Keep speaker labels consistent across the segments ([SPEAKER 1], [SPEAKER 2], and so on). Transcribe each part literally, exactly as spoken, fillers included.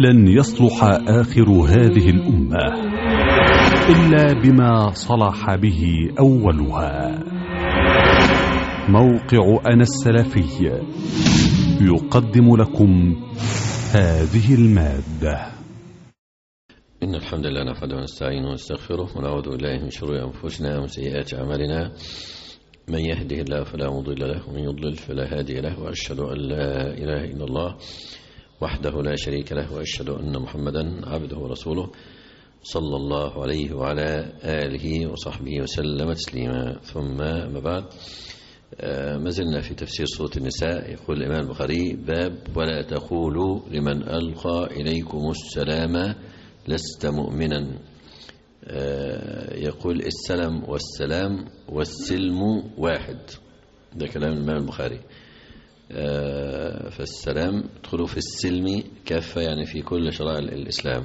[SPEAKER 1] لن يصلح آخر هذه الأمة إلا بما صلح به أولها. موقع أنا السلفي يقدم لكم هذه المادة.
[SPEAKER 2] إن الحمد لله نحمده ونستعينه ونستغفره ونعوذ بالله من شرور أنفسنا ومن سيئات أعمالنا. من يهده الله فلا مضل له ومن يضلل فلا هادي له، وأشهد أن لا إله إلا الله وحده لا شريك له، وأشهد أن محمدا عبده ورسوله صلى الله عليه وعلى آله وصحبه وسلم تسليما. ثم ما بعد، ما زلنا في تفسير سورة النساء. يقول الإمام البخاري: باب ولا تقولوا لمن ألقى إليكم السلام لست مؤمنا. يقول السلام والسلام والسلم واحد، ده كلام الإمام البخاري. فالسلام ادخلوا في السلم كافة، يعني في كل شرائع الإسلام.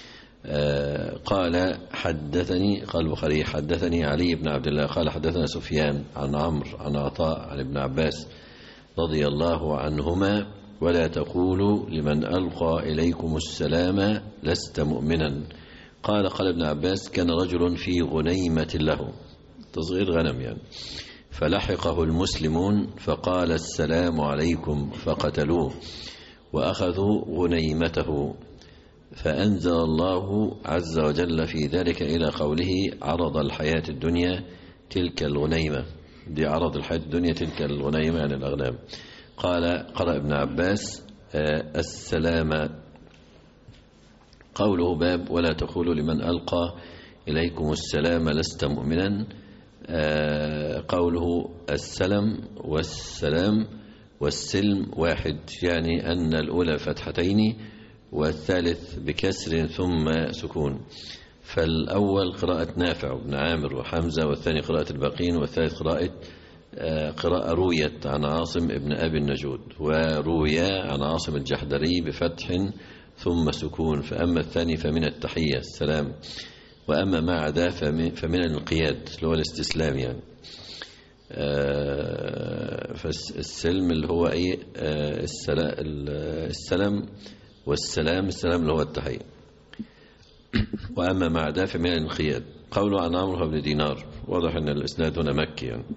[SPEAKER 2] قال حدثني قال البخاري حدثني علي بن عبد الله قال حدثنا سفيان عن عمرو عن عطاء عن ابن عباس رضي الله عنهما: ولا تقولوا لمن ألقى إليكم السلام لست مؤمنا. قال قال ابن عباس: كان رجل في غنيمة له، تصغير غنم يعني، فلحقه المسلمون فقال: السلام عليكم، فقتلوه وأخذوا غنيمته. فأنزل الله عز وجل في ذلك إلى قوله: عرض الحياة الدنيا تلك الغنيمة. دي عرض الحياة الدنيا تلك الغنيمة يعني الأغنام. قال قرأ ابن عباس: السلام. قوله باب ولا تقولوا لمن ألقى إليكم السلام لست مؤمنا. قوله السلام والسلام والسلم واحد، يعني أن الأولى فتحتين والثالث بكسر ثم سكون. فالأول قراءة نافع بن عامر وحمزة، والثاني قراءة الباقين، والثالث قراءة قراءة رويت عن عاصم ابن أبي النجود، ورويا عن عاصم الجحدري بفتح ثم سكون. فأما الثاني فمن التحية السلام، وأما ما عدا فمن الانقياد اللي هو الاستسلام يعني. فالسلم اللي هو ايه؟ السلام والسلام، السلام اللي هو التحية. وأما ما عدا فمن الانقياد. قوله عن عمرو بن دينار، واضح أن الإسناد هنا مكي يعني.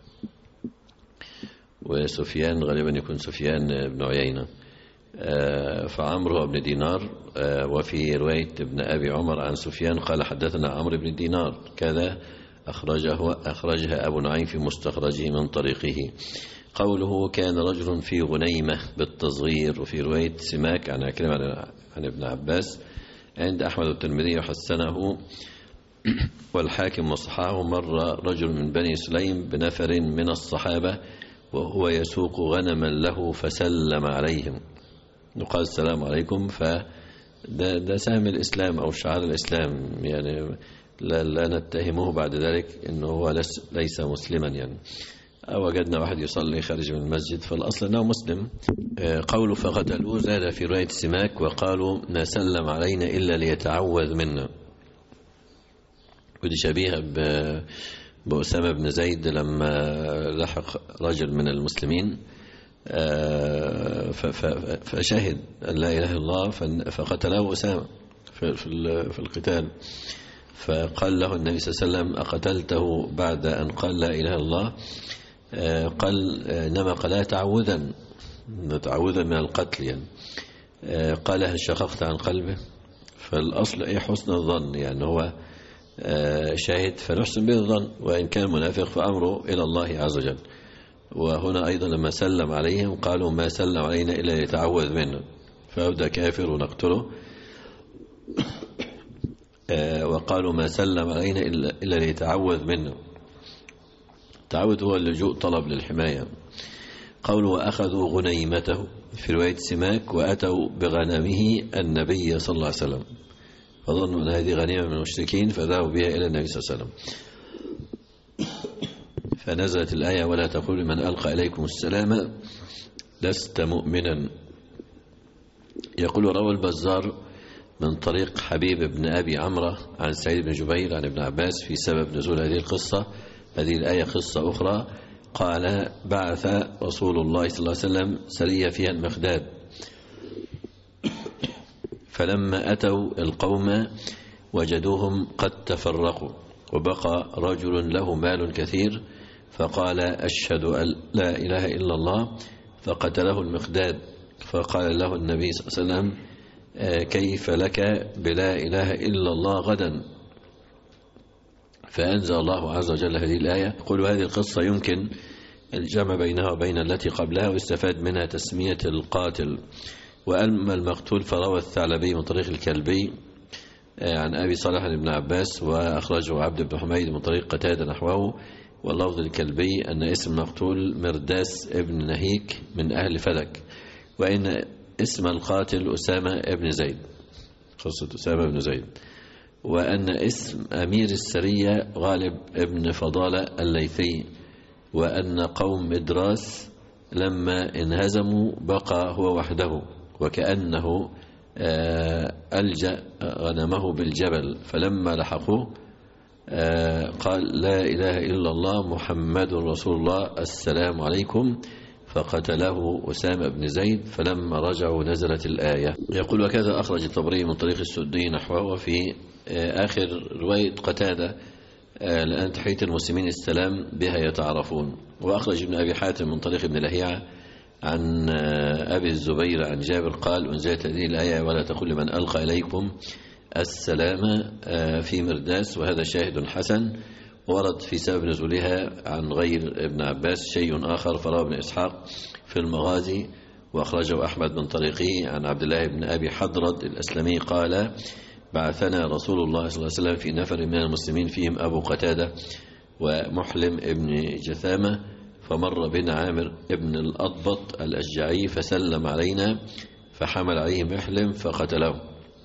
[SPEAKER 2] وسفيان غالبا يكون سفيان بن عيينة. فعمرو بن دينار. وفي رواية ابن أبي عمر عن سفيان قال حدثنا عمرو بن دينار كذا، أخرجه أخرجها أبو نعيم في مستخرجه من طريقه. قوله كان رجل في غنيمة بالتصغير. وفي رواية سماك عن عكرمة عن ابن عباس عند أحمد والترمذي وحسنه والحاكم وصححه: مر رجل من بني سليم بنفر من الصحابة وهو يسوق غنما له فسلم عليهم. يقال السلام عليكم، فده ده سهم الإسلام أو شعار الإسلام يعني. لا, لا نتهمه بعد ذلك إنه هو ليس مسلما يعني. وجدنا واحد يصلي خارج من المسجد فالأصل أنه مسلم. قوله فقتلوه زاد في رواية سماك: وقالوا ما سلم علينا إلا ليتعوذ منا. ودي شبيهة بأسامة بن زيد لما لحق رجل من المسلمين فشهد أن لا إله إلا الله فقتله أسامة في القتال. فقال له النبي صلى الله عليه وسلم: أقتلته بعد أن قال لا إله إلا الله؟ قال: إنما قال تعوذا تعوذا من القتل يعني. قال: هل شققت عن قلبه؟ فالأصل أي حسن الظن يعني، هو شاهد فنحسن به الظن، وإن كان منافق فأمره إلى الله عز وجل. وهنا أيضا لما سلم عليهم قالوا ما سلم علينا إلا يتعوذ منا، فأبدأ كافر ونقتله. وقالوا ما سلم علينا إلا ليتعوذ منا. التعوذ هو اللجوء، طلب للحماية. قولوا وأخذوا غنيمته في رواية سماك: وأتوا بغنمه النبي صلى الله عليه وسلم، فظنوا أن هذه غنيمة من المشركين فذهبوا بها إلى النبي صلى الله عليه وسلم. فنزلت الآية ولا تقولوا لمن ألقى إليكم السلام لست مؤمنا. يقول روى البزار من طريق حبيب بن أبي عمرة عن سعيد بن جبير عن ابن عباس في سبب نزول هذه القصة. هذه الآية قصة أخرى. قال: بعث رسول الله صلى الله عليه وسلم سرية فيها المقداد فلما أتوا القوم وجدوهم قد تفرقوا، وبقى رجل له مال كثير فقال أشهد أن لا إله إلا الله، فقتله المقداد. فقال له النبي صلى الله عليه وسلم كيف لك بلا إله إلا الله غدا؟ فأنزل الله عز وجل هذه الآية. يقول هذه القصة يمكن الجمع بينها وبين التي قبلها، واستفاد منها تسمية القاتل. وأما المقتول فروى الثعلبي من طريق الكلبي عن أبي صالح بن عباس، وأخرجه عبد بن حميد من طريق قتادة نحوه، واللفظ الكلبي أن اسم المقتول مرداس ابن نهيك من أهل فلك، وإن اسم القاتل أسامة ابن زيد، قصة أسامة بن زيد، وأن اسم أمير السرية غالب ابن فضالة الليثي، وأن قوم مدراس لما انهزموا بقى هو وحده، وكأنه ألجأ غنمه بالجبل، فلما لحقوه قال لا إله إلا الله محمد رسول الله السلام عليكم، فقتله أسامة بن زيد. فلما رجعوا نزلت الآية. يقول وكذا أخرج الطبري من طريق السدي نحوه. وفي آخر رواية قتادة لأن تحية المسلمين السلام بها يتعرفون. وأخرج ابن أبي حاتم من طريق ابن لهيعة عن أبي الزبير عن جابر قال أنزلت هذه الآية ولا تقل لمن ألقى إليكم السلام في مرداس، وهذا شاهد حسن. ورد في سبب نزولها عن غير ابن عباس شيء آخر، فروى ابن إسحاق في المغازي، وأخرجه أحمد من طريقه عن عبد الله بن أبي حضرد الأسلمي قال بعثنا رسول الله صلى الله عليه وسلم في نفر من المسلمين فيهم أبو قتادة ومحلم ابن جثامة، فمر بنا عامر ابن الأضبط الأشجعي فسلم علينا فحمل عليه محلم فقتله.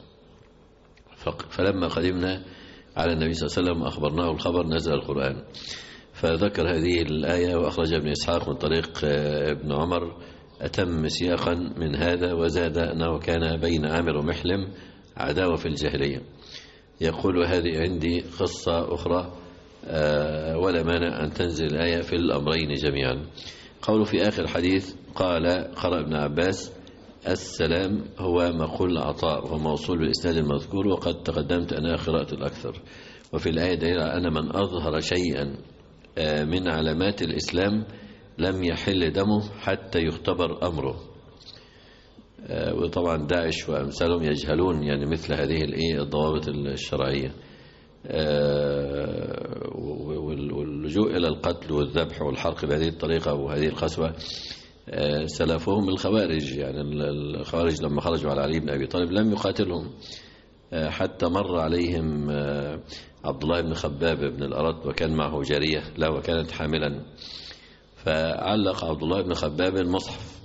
[SPEAKER 2] فلما قدمنا على النبي صلى الله عليه وسلم أخبرناه الخبر نزل القرآن. فذكر هذه الآية. وأخرج ابن إسحاق من طريق ابن عمر أتم سياقا من هذا، وزاد أنه كان بين عامر ومحلم عداوة في الجاهلية. يقول وهذه عندي قصة أخرى ولا مانع أن تنزل الآية في الأمرين جميعا. قوله في آخر حديث قال قرأ ابن عباس السلام هو مقول عطاء وهو موصول بالإسناد المذكور، وقد تقدمت أنا قراءة الأكثر. وفي الآية دليل على أن من أظهر شيئا من علامات الإسلام لم يحل دمه حتى يختبر أمره. وطبعا داعش وأمثالهم يجهلون يعني مثل هذه الضوابط الشرعية، واللجوء إلى القتل والذبح والحرق بهذه الطريقة وهذه القسوة سلفهم الخوارج. يعني الخوارج لما خرجوا على علي بن أبي طالب لم يقاتلهم، حتى مر عليهم عبد الله بن خباب بن الأرط وكان معه جارية له وكانت حاملا، فعلق عبد الله بن خباب المصحف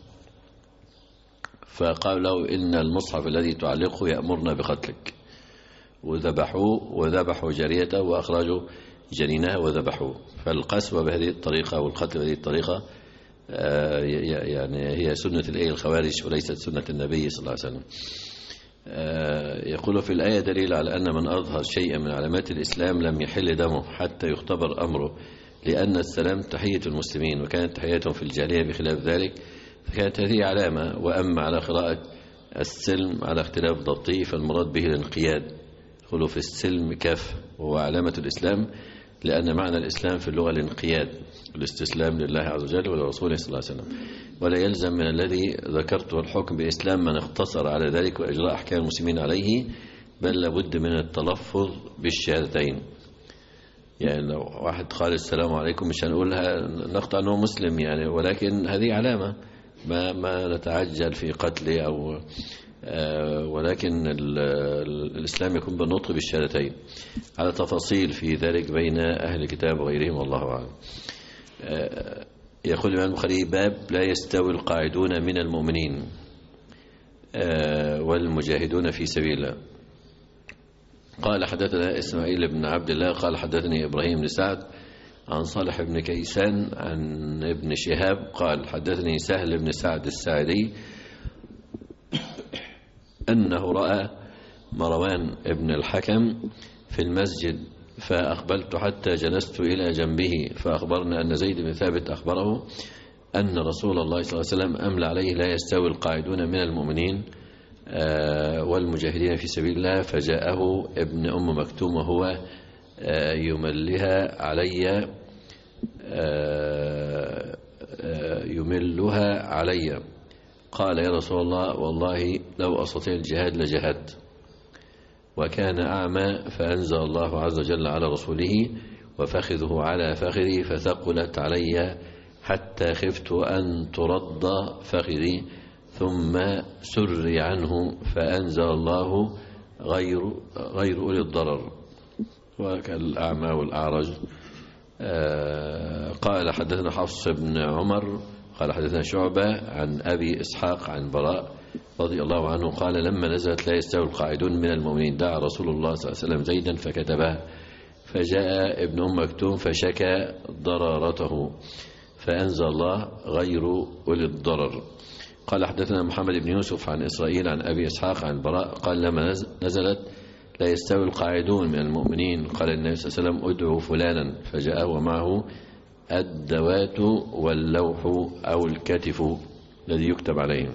[SPEAKER 2] فقال له إن المصحف الذي تعلقه يأمرنا بقتلك، وذبحوه وذبحوا جاريته وأخرجوا جنينها وذبحوه. فالقسوة بهذه الطريقة والقتل بهذه الطريقة يعني هي سنة الإيه الخوارج وليست سنة النبي صلى الله عليه وسلم. يقول في الآية دليل على أن من أظهر شيئا من علامات الإسلام لم يحل دمه حتى يختبر أمره، لأن السلام تحية المسلمين، وكانت تحياتهم في الجاهلية بخلاف ذلك، فكانت هذه علامة. وأما على قراءة السلم على اختلاف ضبطه فالمراد به الانقياد. يقولوا في السلم كاف وهو علامة الإسلام، لأن معنى الإسلام في اللغة الانقياد والاستسلام لله عز وجل ولرسوله صلى الله عليه وسلم. ولا يلزم من الذي ذكرته الحكم بإسلام من اختصر على ذلك وإجراء أحكام المسلمين عليه، بل لابد من التلفظ بالشهادتين. يعني لو واحد قال السلام عليكم مش هنقولها نقطع أنه مسلم يعني، ولكن هذه علامة، ما ما نتعجل في قتله أو آه ولكن الإسلام يكون بالنطق بالشهادتين، على تفاصيل في ذلك بين أهل الكتاب وغيرهم والله أعلم. آه يقول الإمام البخاري باب لا يستوي القاعدون من المؤمنين آه والمجاهدون في سبيل الله. قال حدثنا إسماعيل بن عبد الله قال حدثني إبراهيم بن سعد عن صالح بن كيسان عن ابن شهاب قال حدثني سهل بن سعد الساعدي أنه رأى مروان ابن الحكم في المسجد، فأقبلت حتى جلست إلى جنبه، فأخبرنا أن زيد بن ثابت أخبره أن رسول الله صلى الله عليه وسلم أملى عليه لا يستوي القاعدون من المؤمنين والمجاهدين في سبيل الله، فجاءه ابن أم مكتوم وهو يملها علي يملها علي قال يا رسول الله والله لو أستطيع الجهاد لجهدت. وكان أعمى فأنزل الله عز وجل على رسوله وفخذه على فخذي فثقلت علي حتى خفت أن ترد فخذي ثم سري عنه فأنزل الله غير غير أولي الضرر. وكالأعمى والأعرج. قال حدثنا حفص بن عمر قال حدثنا شعبة عن أبي إسحاق عن براء رضي الله عنه قال لما نزلت لا يستوي القاعدون من المؤمنين دعا رسول الله صلى الله عليه وسلم زيدا فكتبها، فجاء ابن أم مكتوم فشكى ضرارته فأنزل الله غير أولي الضرر. قال حدثنا محمد بن يوسف عن إسرائيل عن أبي إسحاق عن براء قال لما نزلت لا يستوي القاعدون من المؤمنين قال النبي صلى الله عليه وسلم ادعوا فلانا فجاء ومعه الدوات واللوح أو الكتف الذي يكتب عليه،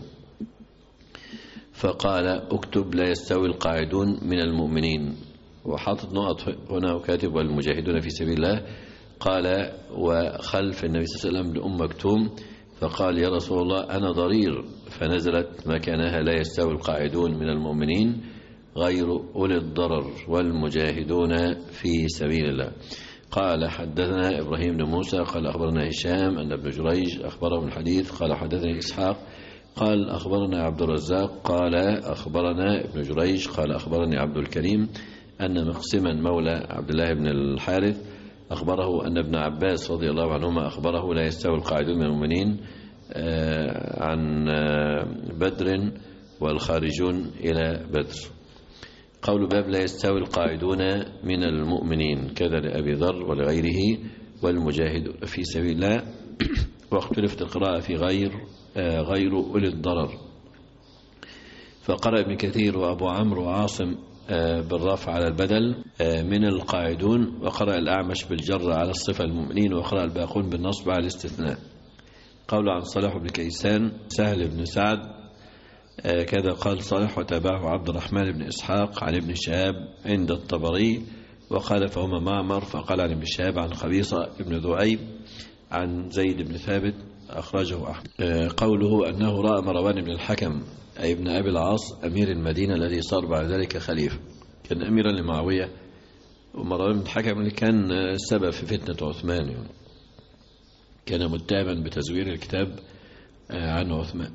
[SPEAKER 2] فقال اكتب لا يستوي القاعدون من المؤمنين، وحاطط نقط هنا وكاتب والمجاهدون في سبيل الله. قال وخلف النبي صلى الله عليه وسلم لأم مكتوم فقال يا رسول الله أنا ضرير، فنزلت مكانها لا يستوي القاعدون من المؤمنين غير أولي الضرر والمجاهدون في سبيل الله. قال حدثنا إبراهيم بن موسى قال أخبرنا هشام أن ابن جريج أخبره الحديث قال حدثني إسحاق قال أخبرنا عبد الرزاق قال أخبرنا ابن جريج قال أخبرني عبد الكريم أن مقسما مولى عبد الله بن الحارث أخبره أن ابن عباس رضي الله عنهما أخبره لا يستوي القاعدون من المؤمنين عن بدر والخارجون إلى بدر. قول باب لا يستوي القاعدون من المؤمنين كذا لأبي ذر ولغيره والمجاهد في سبيل الله. واختلفت القراءة في غير غير أولي الضرر، فقرأ ابن كثير وأبو عمرو وعاصم بالرفع على البدل من القاعدون، وقرأ الأعمش بالجر على الصفة المؤمنين، وقرأ الباقون بالنصب على الاستثناء. قول عن صالح بن كيسان سهل بن سعد كذا قال صالح وتابعه عبد الرحمن بن إسحاق عن ابن شهاب عند الطبري، وقال فهما معمر فقال عن ابن شهاب عن خبيصة بن ذؤيب عن زيد بن ثابت أخرجه أحمد. قوله أنه رأى مروان بن الحكم أي ابن أبي العاص أمير المدينة الذي صار بعد ذلك خليفة، كان أميرا لمعاوية، ومروان بن الحكم اللي كان سبب في فتنة عثمان يعني. كان متهما بتزوير الكتاب عن عثمان.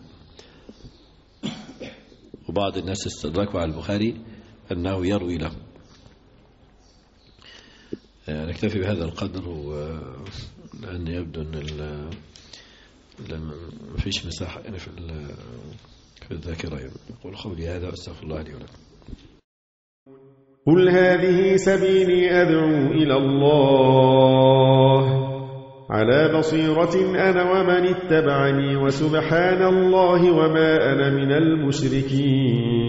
[SPEAKER 2] وبعض الناس استدركوا على البخاري أنه يروي له. نكتفي بهذا القدر، لأن يبدو أن ما فيش مساحة يعني في في الذاكرة. أقول قولي هذا وأستغفر الله لي ولكم.
[SPEAKER 3] قل هذه سبيلي أدعو إلى الله على بصيرة أنا ومن اتبعني، وسبحان الله وما أنا من المشركين.